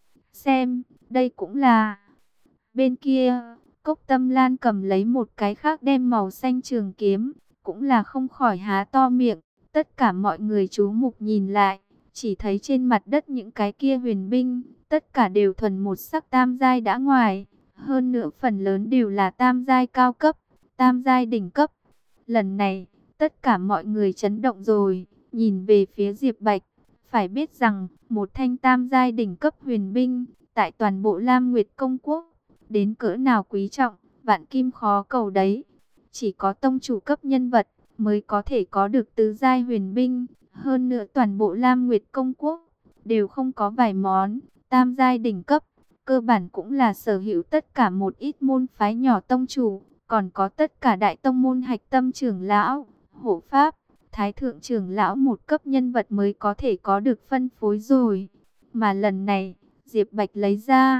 Xem, đây cũng là... Bên kia, Cốc Tâm Lan cầm lấy một cái khác đem màu xanh trường kiếm, cũng là không khỏi há to miệng. Tất cả mọi người chú mục nhìn lại, chỉ thấy trên mặt đất những cái kia huyền binh, tất cả đều thuần một sắc tam giai đã ngoài. Hơn nữa phần lớn đều là tam giai cao cấp, tam giai đỉnh cấp. Lần này, tất cả mọi người chấn động rồi, nhìn về phía Diệp Bạch. Phải biết rằng, một thanh tam giai đỉnh cấp huyền binh, tại toàn bộ Lam Nguyệt Công Quốc, đến cỡ nào quý trọng, vạn kim khó cầu đấy. Chỉ có tông chủ cấp nhân vật, mới có thể có được tứ giai huyền binh. Hơn nữa toàn bộ Lam Nguyệt Công Quốc, đều không có vài món, tam giai đỉnh cấp. Cơ bản cũng là sở hữu tất cả một ít môn phái nhỏ tông chủ, còn có tất cả đại tông môn hạch tâm trưởng lão, hộ pháp, thái thượng trưởng lão một cấp nhân vật mới có thể có được phân phối rồi. Mà lần này, Diệp Bạch lấy ra,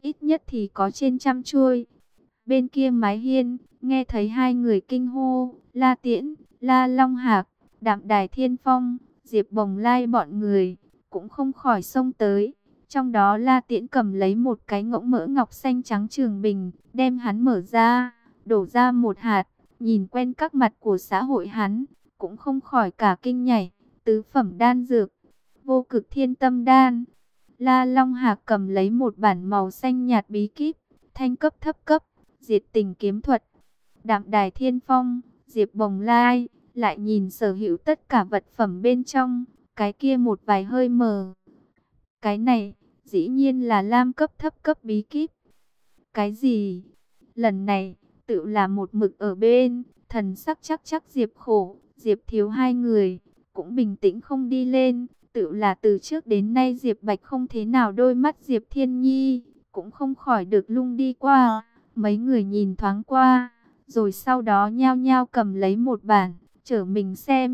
ít nhất thì có trên 100 chuôi. Bên kia mái hiên, nghe thấy hai người kinh hô, La Tiễn, La Long Hạc, Đạm Đài Thiên Phong, Diệp Bồng Lai bọn người, cũng không khỏi xông tới. Trong đó La Tiễn cầm lấy một cái ngỗng mỡ ngọc xanh trắng trường bình, đem hắn mở ra, đổ ra một hạt, nhìn quen các mặt của xã hội hắn, cũng không khỏi cả kinh nhảy, tứ phẩm đan dược, Vô Cực Thiên Tâm Đan. La Long Hạc cầm lấy một bản màu xanh nhạt bí kíp, thanh cấp thấp cấp, diệt tình kiếm thuật. Đạm Đài Thiên Phong, Diệp Bồng Lai, lại nhìn sở hữu tất cả vật phẩm bên trong, cái kia một vài hơi mờ. Cái này, dĩ nhiên là lam cấp thấp cấp bí kíp. Cái gì? Lần này, tự là một mực ở bên, thần sắc chắc chắc Diệp Khổ, Diệp Thiếu hai người, cũng bình tĩnh không đi lên. Tự là từ trước đến nay Diệp Bạch không thế nào đôi mắt Diệp Thiên Nhi, cũng không khỏi được lung đi qua. Mấy người nhìn thoáng qua, rồi sau đó nhao nhao cầm lấy một bản, trở mình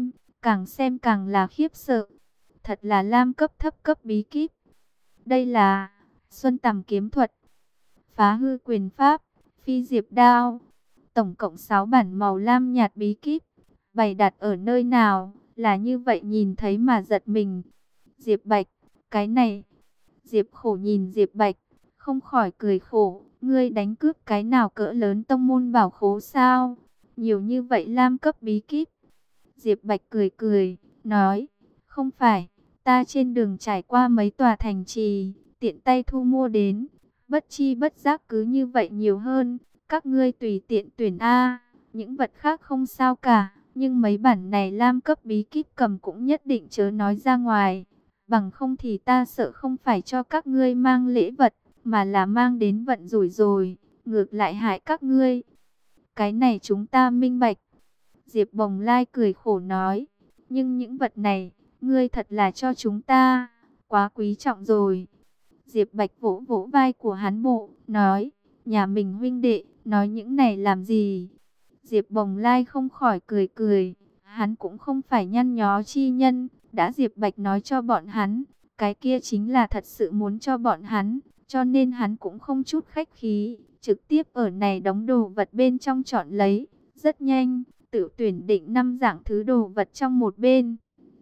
xem càng là khiếp sợ. Thật là lam cấp thấp cấp bí kíp. Đây là Xuân Tầm kiếm thuật, Phá hư quyền pháp, Phi diệp đao. Tổng cộng 6 bản màu lam nhạt bí kíp, bày đặt ở nơi nào, là như vậy nhìn thấy mà giật mình. Diệp Bạch, cái này. Diệp Khổ nhìn Diệp Bạch, không khỏi cười khổ. Ngươi đánh cướp cái nào cỡ lớn tông môn bảo khố sao? Nhiều như vậy lam cấp bí kíp. Diệp Bạch cười cười, nói, không phải, ta trên đường trải qua mấy tòa thành trì, tiện tay thu mua đến, bất chi bất giác cứ như vậy nhiều hơn, các ngươi tùy tiện tuyển a, những vật khác không sao cả, nhưng mấy bản này lam cấp bí kíp cầm cũng nhất định chớ nói ra ngoài, bằng không thì ta sợ không phải cho các ngươi mang lễ vật, mà là mang đến vận rủi rồi, ngược lại hại các ngươi. Cái này chúng ta minh bạch. Diệp Bồng Lai cười khổ nói, nhưng những vật này, ngươi thật là cho chúng ta, quá quý trọng rồi. Diệp Bạch vỗ vỗ vai của hắn bộ, nói, nhà mình huynh đệ, nói những này làm gì? Diệp Bồng Lai không khỏi cười cười, hắn cũng không phải nhăn nhó chi nhân, đã Diệp Bạch nói cho bọn hắn, cái kia chính là thật sự muốn cho bọn hắn, cho nên hắn cũng không chút khách khí, trực tiếp ở này đóng đồ vật bên trong chọn lấy, rất nhanh, tự tuyển định 5 dạng thứ đồ vật trong một bên.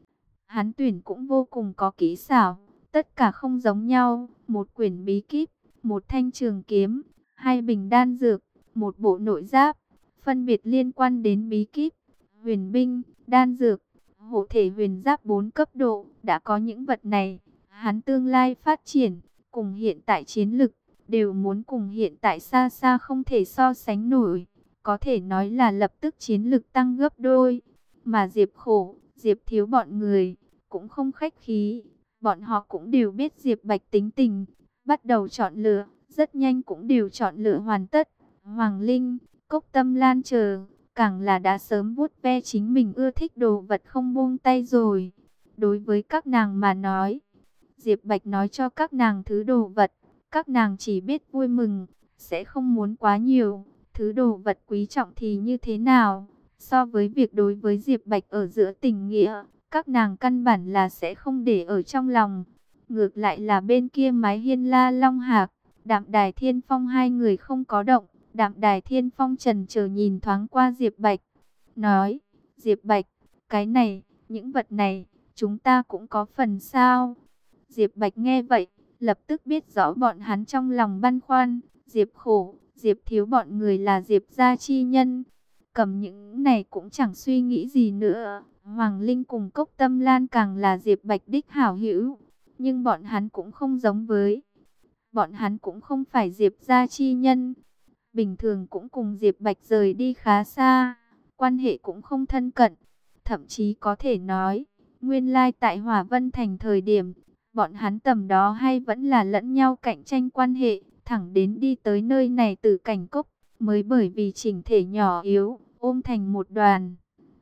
Hắn tuyển cũng vô cùng có kỹ xảo, tất cả không giống nhau, một quyển bí kíp, một thanh trường kiếm, 2 bình đan dược, một bộ nội giáp, phân biệt liên quan đến bí kíp, huyền binh, đan dược, hộ thể huyền giáp 4 cấp độ, đã có những vật này, hắn tương lai phát triển, cùng hiện tại chiến lực, đều muốn cùng hiện tại xa xa không thể so sánh nổi, có thể nói là lập tức chiến lực tăng gấp đôi, mà Diệp Khổ, Diệp Thiếu bọn người, cũng không khách khí, bọn họ cũng đều biết Diệp Bạch tính tình, bắt đầu chọn lựa, rất nhanh cũng đều chọn lựa hoàn tất. Hoàng Linh, Cốc Tâm Lan chờ, càng là đã sớm vuốt ve chính mình ưa thích đồ vật không buông tay rồi. Đối với các nàng mà nói, Diệp Bạch nói cho các nàng thứ đồ vật, các nàng chỉ biết vui mừng, sẽ không muốn quá nhiều. Thứ đồ vật quý trọng thì như thế nào? So với việc đối với Diệp Bạch ở giữa tình nghĩa, các nàng căn bản là sẽ không để ở trong lòng. Ngược lại là bên kia mái hiên La Long Hạc, Đạm Đài Thiên Phong hai người không có động. Đạm Đài Thiên Phong chần chờ nhìn thoáng qua Diệp Bạch, nói, Diệp Bạch, cái này, những vật này, chúng ta cũng có phần sao? Diệp Bạch nghe vậy, lập tức biết rõ bọn hắn trong lòng băn khoăn, Diệp Khổ, Diệp Thiếu bọn người là Diệp gia chi nhân. Cầm những này cũng chẳng suy nghĩ gì nữa. Hoàng Linh cùng Cốc Tâm Lan càng là Diệp Bạch đích hảo hữu. Nhưng bọn hắn cũng không giống với. Bọn hắn cũng không phải Diệp gia chi nhân. Bình thường cũng cùng Diệp Bạch rời đi khá xa. Quan hệ cũng không thân cận. Thậm chí có thể nói, nguyên lai tại Hỏa Vân Thành thời điểm, bọn hắn tầm đó hay vẫn là lẫn nhau cạnh tranh quan hệ. Thẳng đến đi tới nơi này từ cảnh cốc, mới bởi vì chỉnh thể nhỏ yếu, ôm thành một đoàn.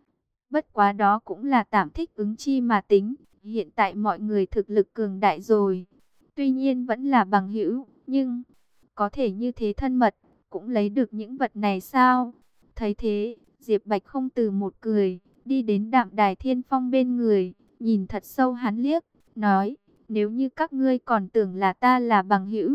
Bất quá đó cũng là tạm thích ứng chi mà tính, hiện tại mọi người thực lực cường đại rồi. Tuy nhiên vẫn là bằng hữu, nhưng có thể như thế thân mật, cũng lấy được những vật này sao? Thấy thế, Diệp Bạch không từ một cười, đi đến Đạm Đài Thiên Phong bên người, nhìn thật sâu hắn liếc, nói, nếu như các ngươi còn tưởng là ta là bằng hữu,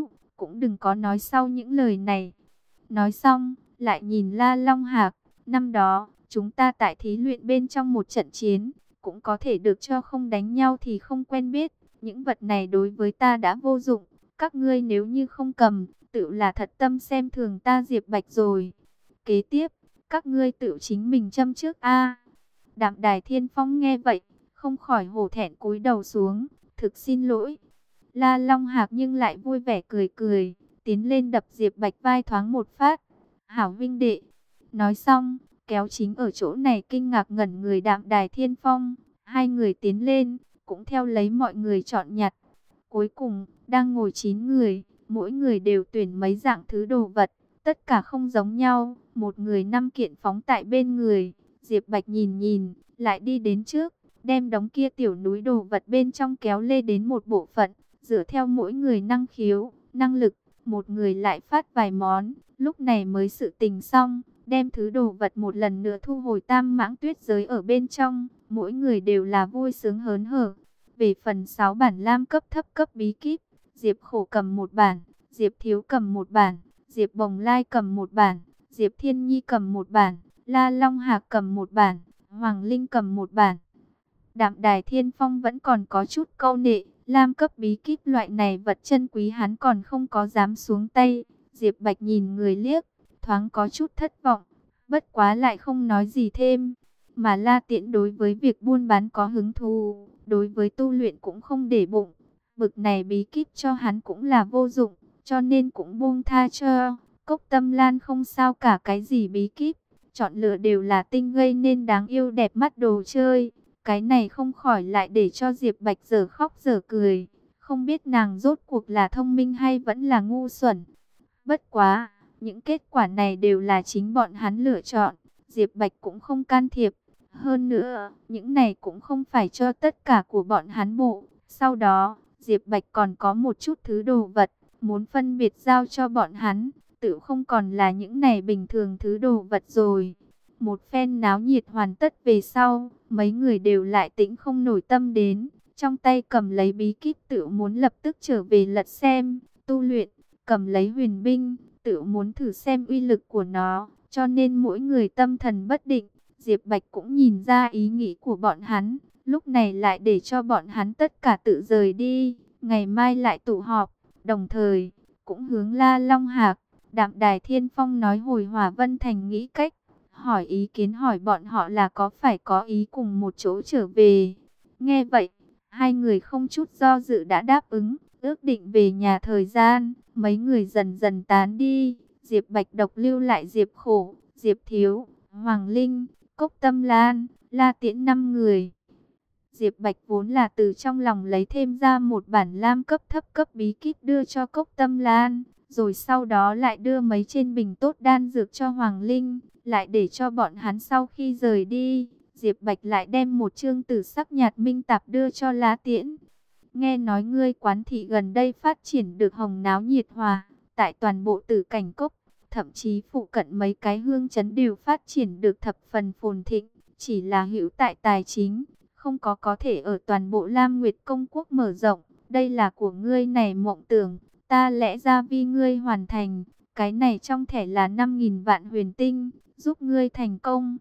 cũng đừng có nói sau những lời này. Nói xong, lại nhìn La Long Hạc, năm đó, chúng ta tại thí luyện bên trong một trận chiến, cũng có thể được cho không đánh nhau thì không quen biết. Những vật này đối với ta đã vô dụng, các ngươi nếu như không cầm, tự là thật tâm xem thường ta Diệp Bạch rồi. Kế tiếp, các ngươi tự chính mình châm trước a. Đạm Đài Thiên Phong nghe vậy, không khỏi hổ thẹn cúi đầu xuống, thực xin lỗi. La Long Hạc nhưng lại vui vẻ cười cười, tiến lên đập Diệp Bạch vai thoáng một phát. Hảo huynh đệ. Nói xong, kéo chính ở chỗ này kinh ngạc ngẩn người Đạm Đài Thiên Phong. Hai người tiến lên, cũng theo lấy mọi người chọn nhặt. Cuối cùng, đang ngồi 9 người, mỗi người đều tuyển mấy dạng thứ đồ vật, tất cả không giống nhau. Một người 5 kiện phóng tại bên người. Diệp Bạch nhìn nhìn, lại đi đến trước, đem đống kia tiểu núi đồ vật bên trong kéo lê đến một bộ phận, dựa theo mỗi người năng khiếu, năng lực, một người lại phát vài món, lúc này mới sự tình xong, đem thứ đồ vật một lần nữa thu hồi Tam Mãng Tuyết giới ở bên trong, mỗi người đều là vui sướng hớn hở. Về phần 6 bản lam cấp thấp cấp bí kíp, Diệp Khổ cầm một bản, Diệp Thiếu cầm một bản, Diệp Bồng Lai cầm một bản, Diệp Thiên Nhi cầm một bản, La Long Hạc cầm một bản, Hoàng Linh cầm một bản. Đạm Đài Thiên Phong vẫn còn có chút câu nệ, lam cấp bí kíp loại này vật chân quý hắn còn không có dám xuống tay. Diệp Bạch nhìn người liếc, thoáng có chút thất vọng, bất quá lại không nói gì thêm. Mà La Tiễn đối với việc buôn bán có hứng thú, đối với tu luyện cũng không để bụng. Bực này bí kíp cho hắn cũng là vô dụng, cho nên cũng buông tha cho. Cốc Tâm Lan không sao cả cái gì bí kíp, chọn lựa đều là tinh gây nên đáng yêu đẹp mắt đồ chơi. Cái này không khỏi lại để cho Diệp Bạch dở khóc dở cười. Không biết nàng rốt cuộc là thông minh hay vẫn là ngu xuẩn. Bất quá, những kết quả này đều là chính bọn hắn lựa chọn. Diệp Bạch cũng không can thiệp. Hơn nữa, những này cũng không phải cho tất cả của bọn hắn bộ. Sau đó, Diệp Bạch còn có một chút thứ đồ vật, muốn phân biệt giao cho bọn hắn. Tự không còn là những này bình thường thứ đồ vật rồi. Một phen náo nhiệt hoàn tất về sau, mấy người đều lại tĩnh không nổi tâm đến. Trong tay cầm lấy bí kíp tự muốn lập tức trở về lật xem, tu luyện, cầm lấy huyền binh, tự muốn thử xem uy lực của nó. Cho nên mỗi người tâm thần bất định, Diệp Bạch cũng nhìn ra ý nghĩ của bọn hắn. Lúc này lại để cho bọn hắn tất cả tự rời đi, ngày mai lại tụ họp. Đồng thời, cũng hướng La Long Hạc, Đạm Đài Thiên Phong nói hồi Hỏa Vân Thành nghĩ cách, hỏi ý kiến hỏi bọn họ là có phải có ý cùng một chỗ trở về. Nghe vậy, hai người không chút do dự đã đáp ứng, ước định về nhà thời gian, mấy người dần dần tán đi. Diệp Bạch độc lưu lại Diệp Khổ, Diệp Thiếu, Hoàng Linh, Cốc Tâm Lan, La Tiễn 5 người. Diệp Bạch vốn là từ trong lòng lấy thêm ra một bản lam cấp thấp cấp bí kíp đưa cho Cốc Tâm Lan, rồi sau đó lại đưa mấy trên bình tốt đan dược cho Hoàng Linh, lại để cho bọn hắn sau khi rời đi, Diệp Bạch lại đem một chương tử sắc nhạt minh tạp đưa cho La Tiễn. Nghe nói ngươi quán thị gần đây phát triển được hồng náo nhiệt hòa, tại toàn bộ Tử Cảnh Cốc, thậm chí phụ cận mấy cái hương trấn đều phát triển được thập phần phồn thịnh, chỉ là hữu tại tài chính, không có thể ở toàn bộ Lam Nguyệt Công Quốc mở rộng. Đây là của ngươi này mộng tưởng, ta lẽ ra vì ngươi hoàn thành, cái này trong thẻ là 5.000 vạn huyền tinh, giúp ngươi thành công.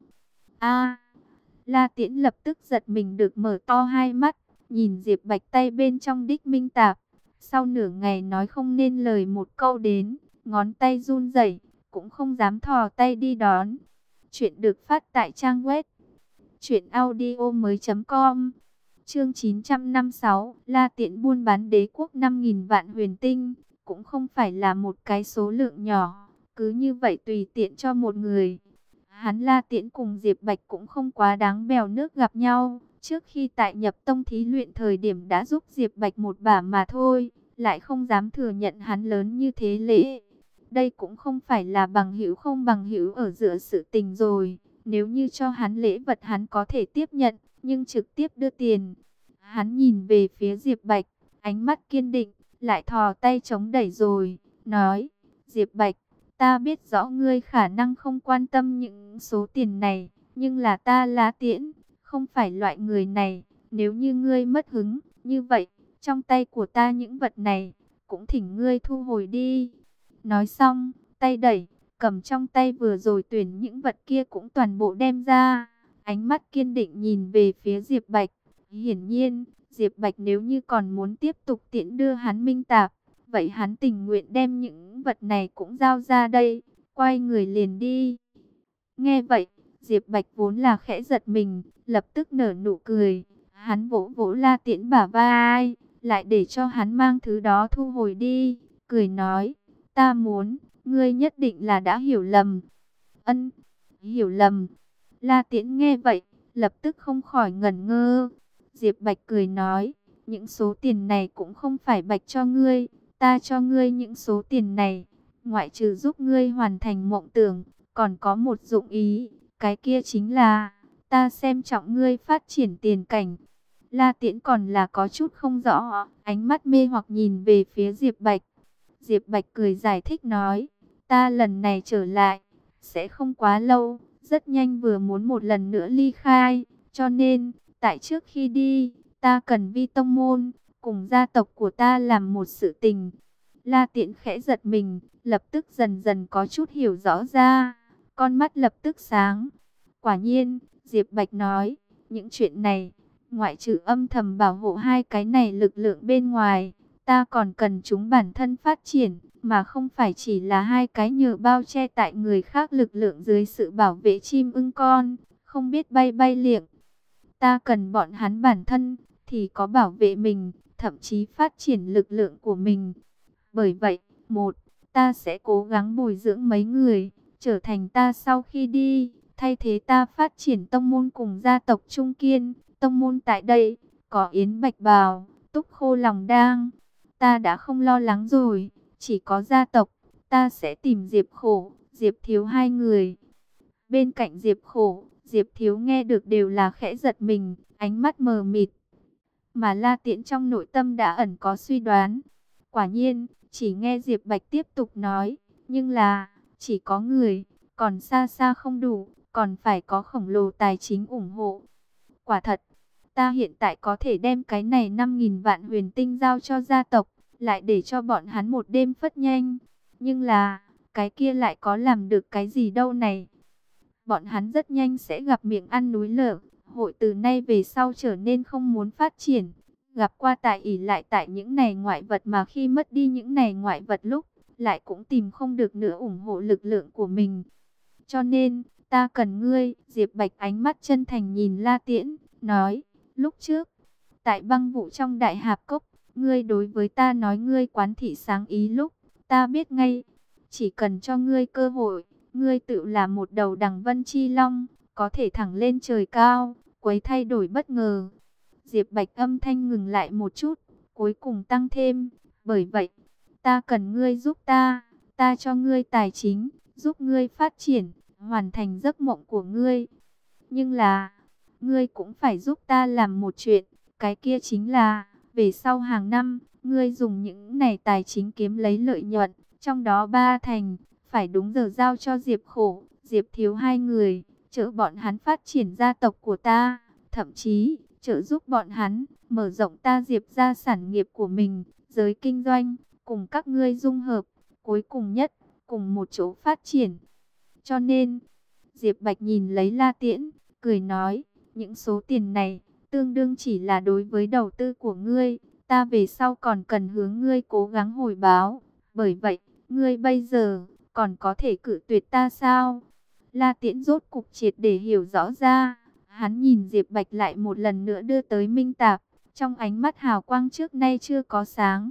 A, La Tiễn lập tức giật mình được mở to hai mắt, nhìn Diệp Bạch tay bên trong đích minh tạp. Sau nửa ngày nói không nên lời một câu đến, ngón tay run rẩy, cũng không dám thò tay đi đón. Chuyện được phát tại trang web truyệnaudiomoi.com. Chương 956, La Tiễn buôn bán đế quốc 5.000 vạn huyền tinh, cũng không phải là một cái số lượng nhỏ, cứ như vậy tùy tiện cho một người. Hắn La Tiễn cùng Diệp Bạch cũng không quá đáng bèo nước gặp nhau, trước khi tại nhập tông thí luyện thời điểm đã giúp Diệp Bạch một bả mà thôi, lại không dám thừa nhận hắn lớn như thế lễ. Đây cũng không phải là bằng hữu không bằng hữu ở giữa sự tình rồi, nếu như cho hắn lễ vật hắn có thể tiếp nhận, nhưng trực tiếp đưa tiền. Hắn nhìn về phía Diệp Bạch, ánh mắt kiên định, lại thò tay chống đẩy rồi, nói, Diệp Bạch, ta biết rõ ngươi khả năng không quan tâm những số tiền này, nhưng là ta La Tiễn, không phải loại người này, nếu như ngươi mất hứng, như vậy, trong tay của ta những vật này, cũng thỉnh ngươi thu hồi đi. Nói xong, tay đẩy, cầm trong tay vừa rồi tuyển những vật kia cũng toàn bộ đem ra. Ánh mắt kiên định nhìn về phía Diệp Bạch. Hiển nhiên, Diệp Bạch nếu như còn muốn tiếp tục tiễn đưa hắn minh tạp, vậy hắn tình nguyện đem những vật này cũng giao ra đây, quay người liền đi. Nghe vậy, Diệp Bạch vốn là khẽ giật mình, lập tức nở nụ cười. Hắn vỗ vỗ La Tiễn bả vai, lại để cho hắn mang thứ đó thu hồi đi, cười nói, ta muốn, ngươi nhất định là đã hiểu lầm. Ân, hiểu lầm. La Tiễn nghe vậy, lập tức không khỏi ngẩn ngơ. Diệp Bạch cười nói, những số tiền này cũng không phải Bạch cho ngươi, ta cho ngươi những số tiền này, ngoại trừ giúp ngươi hoàn thành mộng tưởng, còn có một dụng ý, cái kia chính là, ta xem trọng ngươi phát triển tiền cảnh. La Tiễn còn là có chút không rõ, ánh mắt mê hoặc nhìn về phía Diệp Bạch. Diệp Bạch cười giải thích nói, ta lần này trở lại, sẽ không quá lâu, rất nhanh vừa muốn một lần nữa ly khai, cho nên, tại trước khi đi, ta cần vi tông môn, cùng gia tộc của ta làm một sự tình. La Tiễn khẽ giật mình, lập tức dần dần có chút hiểu rõ ra, con mắt lập tức sáng. Quả nhiên, Diệp Bạch nói, những chuyện này, ngoại trừ âm thầm bảo hộ hai cái này lực lượng bên ngoài, ta còn cần chúng bản thân phát triển, mà không phải chỉ là hai cái nhờ bao che tại người khác lực lượng dưới sự bảo vệ chim ưng con, không biết bay bay liệng. Ta cần bọn hắn bản thân, thì có bảo vệ mình, thậm chí phát triển lực lượng của mình. Bởi vậy, ta sẽ cố gắng bồi dưỡng mấy người, trở thành ta sau khi đi, thay thế ta phát triển tông môn cùng gia tộc Trung Kiên. Tông môn tại đây, có Yến Bạch Bào, Túc Khô Lòng Đang. Ta đã không lo lắng rồi, chỉ có gia tộc, ta sẽ tìm Diệp Khổ, Diệp Thiếu hai người. Bên cạnh Diệp Khổ, Diệp Thiếu nghe được đều là khẽ giật mình, ánh mắt mờ mịt. Mà La Tiễn trong nội tâm đã ẩn có suy đoán. Quả nhiên, chỉ nghe Diệp Bạch tiếp tục nói, nhưng là, chỉ có người, còn xa xa không đủ, còn phải có khổng lồ tài chính ủng hộ. Quả thật, ta hiện tại có thể đem cái này 5.000 vạn huyền tinh giao cho gia tộc, lại để cho bọn hắn một đêm phất nhanh. Nhưng là, cái kia lại có làm được cái gì đâu này. Bọn hắn rất nhanh sẽ gặp miệng ăn núi lở, hội từ nay về sau trở nên không muốn phát triển. Gặp qua tại ỷ lại tại những này ngoại vật mà khi mất đi những này ngoại vật lúc, lại cũng tìm không được nữa ủng hộ lực lượng của mình. Cho nên, ta cần ngươi, Diệp Bạch ánh mắt chân thành nhìn La Tiễn, nói, lúc trước, tại băng vụ trong đại hạp cốc, ngươi đối với ta nói ngươi quán thị sáng ý lúc, ta biết ngay, chỉ cần cho ngươi cơ hội, ngươi tự là một đầu đằng vân chi long, có thể thẳng lên trời cao, quấy thay đổi bất ngờ. Diệp Bạch âm thanh ngừng lại một chút, cuối cùng tăng thêm, bởi vậy, ta cần ngươi giúp ta cho ngươi tài chính, giúp ngươi phát triển, hoàn thành giấc mộng của ngươi. Nhưng là, ngươi cũng phải giúp ta làm một chuyện, cái kia chính là, về sau hàng năm, ngươi dùng những này tài chính kiếm lấy lợi nhuận, trong đó 3 thành, phải đúng giờ giao cho Diệp Khổ, Diệp Thiếu hai người, trợ bọn hắn phát triển gia tộc của ta, thậm chí, trợ giúp bọn hắn, mở rộng ta Diệp ra sản nghiệp của mình, giới kinh doanh, cùng các ngươi dung hợp, cuối cùng nhất, cùng một chỗ phát triển. Cho nên, Diệp Bạch nhìn lấy La Tiễn, cười nói, những số tiền này, tương đương chỉ là đối với đầu tư của ngươi, ta về sau còn cần hướng ngươi cố gắng hồi báo. Bởi vậy, ngươi bây giờ, còn có thể cự tuyệt ta sao? La Tiễn rốt cục triệt để hiểu rõ ra, hắn nhìn Diệp Bạch lại một lần nữa đưa tới minh tạp, trong ánh mắt hào quang trước nay chưa có sáng.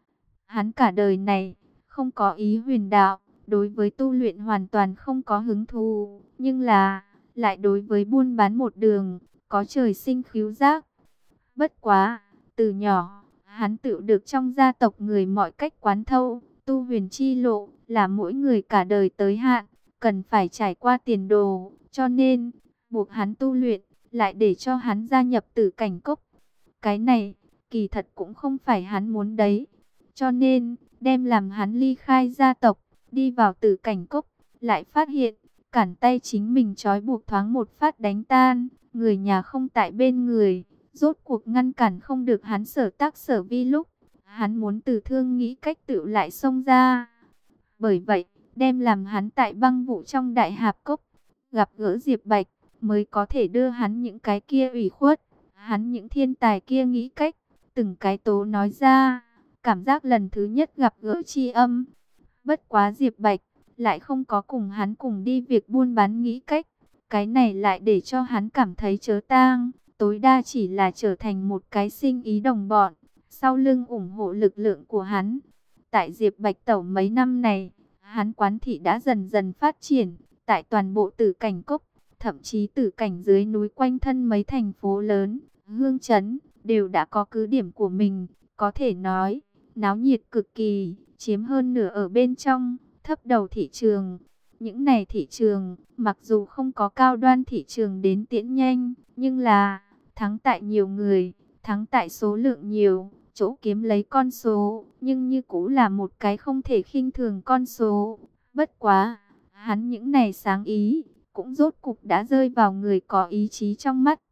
Hắn cả đời này, không có ý huyền đạo, đối với tu luyện hoàn toàn không có hứng thú, nhưng là, lại đối với buôn bán một đường, có trời sinh khứu giác. Bất quá, từ nhỏ, hắn tự được trong gia tộc người mọi cách quán thâu, tu huyền chi lộ, là mỗi người cả đời tới hạn, cần phải trải qua tiền đồ, cho nên, buộc hắn tu luyện, lại để cho hắn gia nhập Tử Cảnh Cốc. Cái này, kỳ thật cũng không phải hắn muốn đấy, cho nên, đem làm hắn ly khai gia tộc, đi vào Tử Cảnh Cốc, lại phát hiện, cản tay chính mình trói buộc thoáng một phát đánh tan, người nhà không tại bên người, rốt cuộc ngăn cản không được hắn sở tác sở vi lúc, Hắn muốn từ thương nghĩ cách tự lại xông ra. Bởi vậy, đem làm hắn tại băng vụ trong đại hạp cốc, gặp gỡ Diệp Bạch, mới có thể đưa hắn những cái kia ủy khuất. Hắn những thiên tài kia nghĩ cách, từng cái tố nói ra, cảm giác lần thứ nhất gặp gỡ tri âm. Bất quá Diệp Bạch lại không có cùng hắn cùng đi việc buôn bán nghĩ cách. Cái này lại để cho hắn cảm thấy chớ tang, tối đa chỉ là trở thành một cái sinh ý đồng bọn, sau lưng ủng hộ lực lượng của hắn. Tại Diệp Bạch tẩu mấy năm này, hắn quán thị đã dần dần phát triển, tại toàn bộ Tử Cảnh Cốc, thậm chí Tử Cảnh dưới núi quanh thân mấy thành phố lớn, Hương Trấn, đều đã có cứ điểm của mình, có thể nói, náo nhiệt cực kỳ, chiếm hơn nửa ở bên trong, thấp đầu thị trường. Những này thị trường, mặc dù không có cao đoan thị trường đến tiễn nhanh, nhưng là thắng tại nhiều người, thắng tại số lượng nhiều, chỗ kiếm lấy con số, nhưng như cũ là một cái không thể khinh thường con số. Bất quá, hắn những này sáng ý, cũng rốt cục đã rơi vào người có ý chí trong mắt.